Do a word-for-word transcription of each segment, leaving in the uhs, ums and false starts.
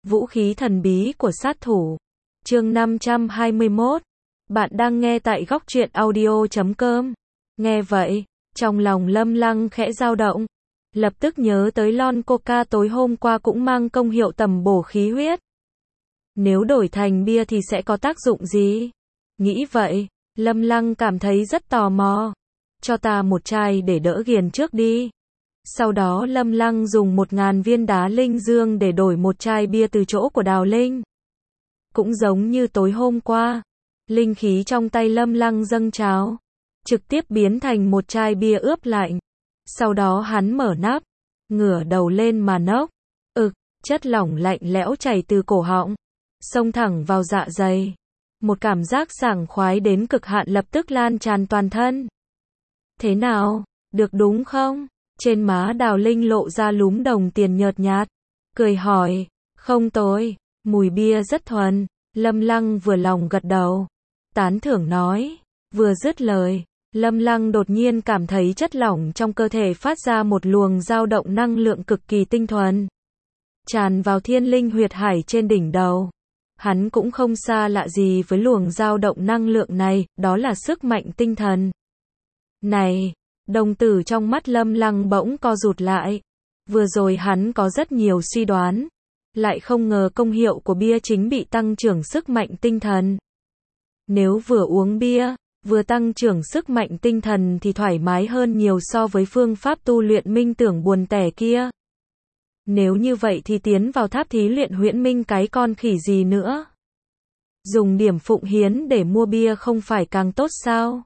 Vũ khí thần bí của sát thủ. Chương năm trăm hai mươi mốt. Bạn đang nghe tại góc truyện audio chấm com. Nghe vậy, trong lòng Lâm Lăng khẽ dao động, lập tức nhớ tới lon coca tối hôm qua cũng mang công hiệu tầm bổ khí huyết. Nếu đổi thành bia thì sẽ có tác dụng gì? Nghĩ vậy, Lâm Lăng cảm thấy rất tò mò. Cho ta một chai để đỡ ghiền trước đi. Sau đó Lâm Lăng dùng một ngàn viên đá linh dương để đổi một chai bia từ chỗ của Đào Linh. Cũng giống như tối hôm qua, linh khí trong tay Lâm Lăng dâng trào, trực tiếp biến thành một chai bia ướp lạnh. Sau đó hắn mở nắp, ngửa đầu lên mà nốc. Ực, chất lỏng lạnh lẽo chảy từ cổ họng, xông thẳng vào dạ dày. Một cảm giác sảng khoái đến cực hạn lập tức lan tràn toàn thân. Thế nào, được đúng không? Trên má Đào Linh lộ ra lúm đồng tiền nhợt nhạt, cười hỏi, không tồi, mùi bia rất thuần. Lâm Lăng vừa lòng gật đầu, tán thưởng nói. Vừa dứt lời, Lâm Lăng đột nhiên cảm thấy chất lỏng trong cơ thể phát ra một luồng dao động năng lượng cực kỳ tinh thuần, tràn vào thiên linh huyệt hải trên đỉnh đầu. Hắn cũng không xa lạ gì với luồng dao động năng lượng này, đó là sức mạnh tinh thần. Này, đồng tử trong mắt Lâm Lăng bỗng co rụt lại. Vừa rồi hắn có rất nhiều suy đoán, lại không ngờ công hiệu của bia chính bị tăng trưởng sức mạnh tinh thần. Nếu vừa uống bia, vừa tăng trưởng sức mạnh tinh thần thì thoải mái hơn nhiều so với phương pháp tu luyện minh tưởng buồn tẻ kia. Nếu như vậy thì tiến vào tháp thí luyện huyễn minh cái con khỉ gì nữa. Dùng điểm phụng hiến để mua bia không phải càng tốt sao?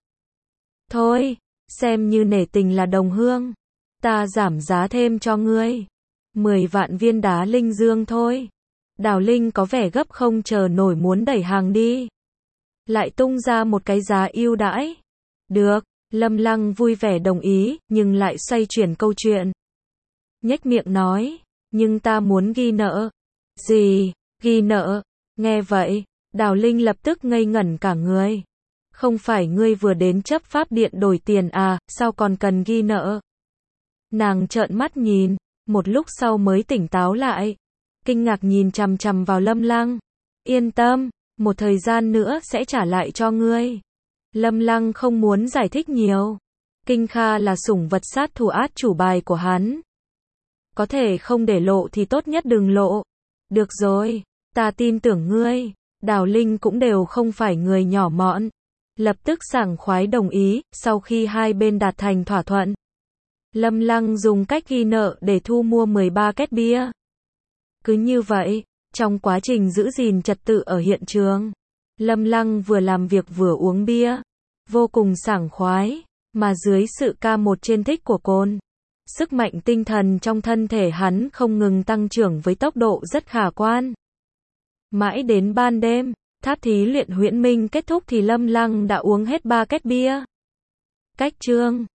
Thôi, xem như nể tình là đồng hương, ta giảm giá thêm cho ngươi. mười vạn viên đá linh dương thôi. Đào Linh có vẻ gấp không chờ nổi muốn đẩy hàng đi. Lại tung ra một cái giá ưu đãi. Được, Lâm Lăng vui vẻ đồng ý, nhưng lại xoay chuyển câu chuyện. Nhếch miệng nói, nhưng ta muốn ghi nợ. Gì, ghi nợ? Nghe vậy, Đào Linh lập tức ngây ngẩn cả người. Không phải ngươi vừa đến chấp pháp điện đổi tiền à, sao còn cần ghi nợ? Nàng trợn mắt nhìn, một lúc sau mới tỉnh táo lại, kinh ngạc nhìn chằm chằm vào Lâm Lăng. Yên tâm, một thời gian nữa sẽ trả lại cho ngươi. Lâm Lăng không muốn giải thích nhiều. Kinh Kha là sủng vật sát thủ át chủ bài của hắn. Có thể không để lộ thì tốt nhất đừng lộ. Được rồi, ta tin tưởng ngươi. Đào Linh cũng đều không phải người nhỏ mọn, lập tức sảng khoái đồng ý. Sau khi hai bên đạt thành thỏa thuận, Lâm Lăng dùng cách ghi nợ để thu mua mười ba két bia. Cứ như vậy, trong quá trình giữ gìn trật tự ở hiện trường, Lâm Lăng vừa làm việc vừa uống bia, vô cùng sảng khoái, mà dưới sự ca một trên thích của cồn, sức mạnh tinh thần trong thân thể hắn không ngừng tăng trưởng với tốc độ rất khả quan. Mãi đến ban đêm, tháp thí luyện huyễn minh kết thúc thì Lâm Lăng đã uống hết ba két bia. Cách chương